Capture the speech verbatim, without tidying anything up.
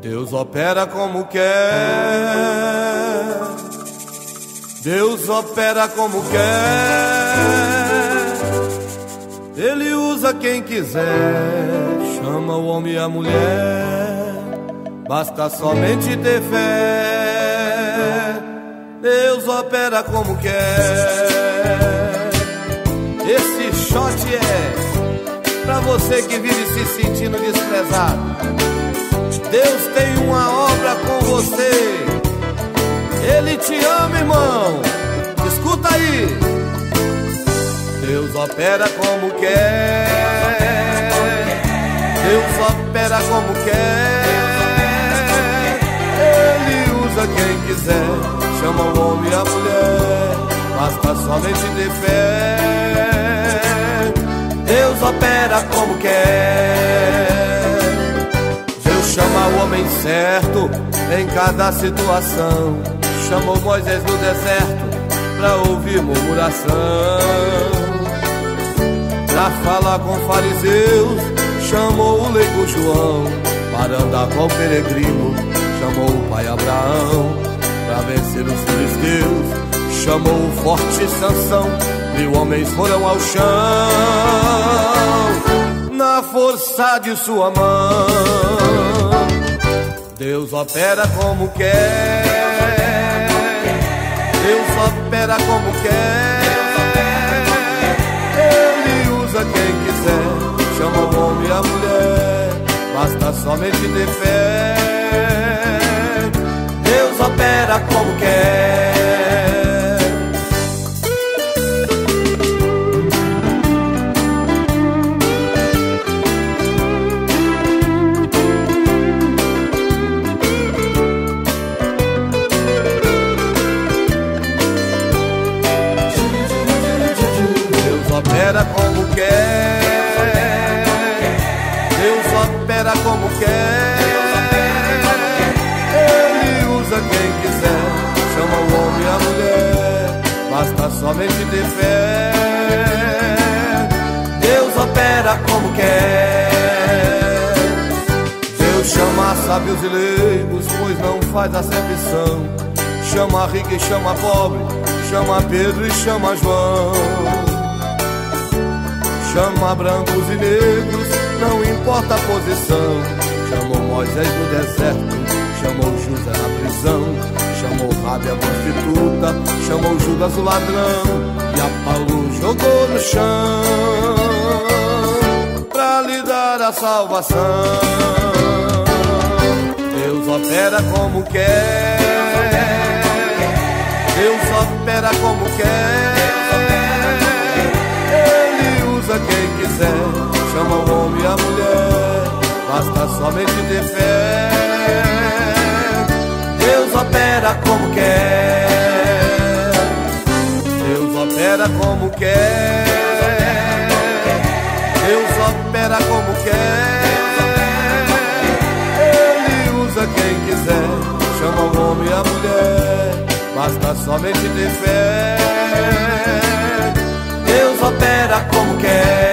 Deus opera como quer, Deus opera como quer. Ele usa quem quiser, chama o homem e a mulher, basta somente ter fé. Deus opera como quer. Esse shot é pra você que vive se sentindo desprezado. Deus tem uma obra com você. Ele te ama, irmão. Escuta aí. Deus opera como quer, Deus opera como quer. Ele usa quem quiser, chama o homem e a mulher, basta somente ter fé. Deus opera como quer. Deus chama o homem certo em cada situação. Chamou Moisés no deserto pra ouvir murmuração. Pra falar com fariseus, chamou o leigo João. Para andar com o peregrino, chamou o pai Abraão. Pra vencer os filisteus, chamou o forte Sansão. Mil homens foram ao chão na força de sua mão. Deus opera como quer, Deus opera como quer. Ele usa quem quiser, chama o homem e a mulher, basta somente ter fé. Deus opera como quer. Opera como quer, Deus opera como quer. Ele usa quem quiser, chama o homem e a mulher, basta somente ter fé. Deus opera como quer. Deus chama sábios e leigos, pois não faz acepção. Chama rico e chama pobre, chama Pedro e chama João. Chama brancos e negros, não importa a posição. Chamou Moisés no deserto, chamou José na prisão. Chamou Rabi a prostituta, chamou Judas o ladrão. E a Paulo jogou no chão pra lhe dar a salvação. Deus opera como quer, Deus opera como quer. Quem quiser, chama o homem e a mulher, basta somente ter fé. Deus opera como quer, Deus opera como quer, Deus opera como quer. Ele usa quem quiser, chama o homem e a mulher, basta somente ter fé. Deus opera como quer.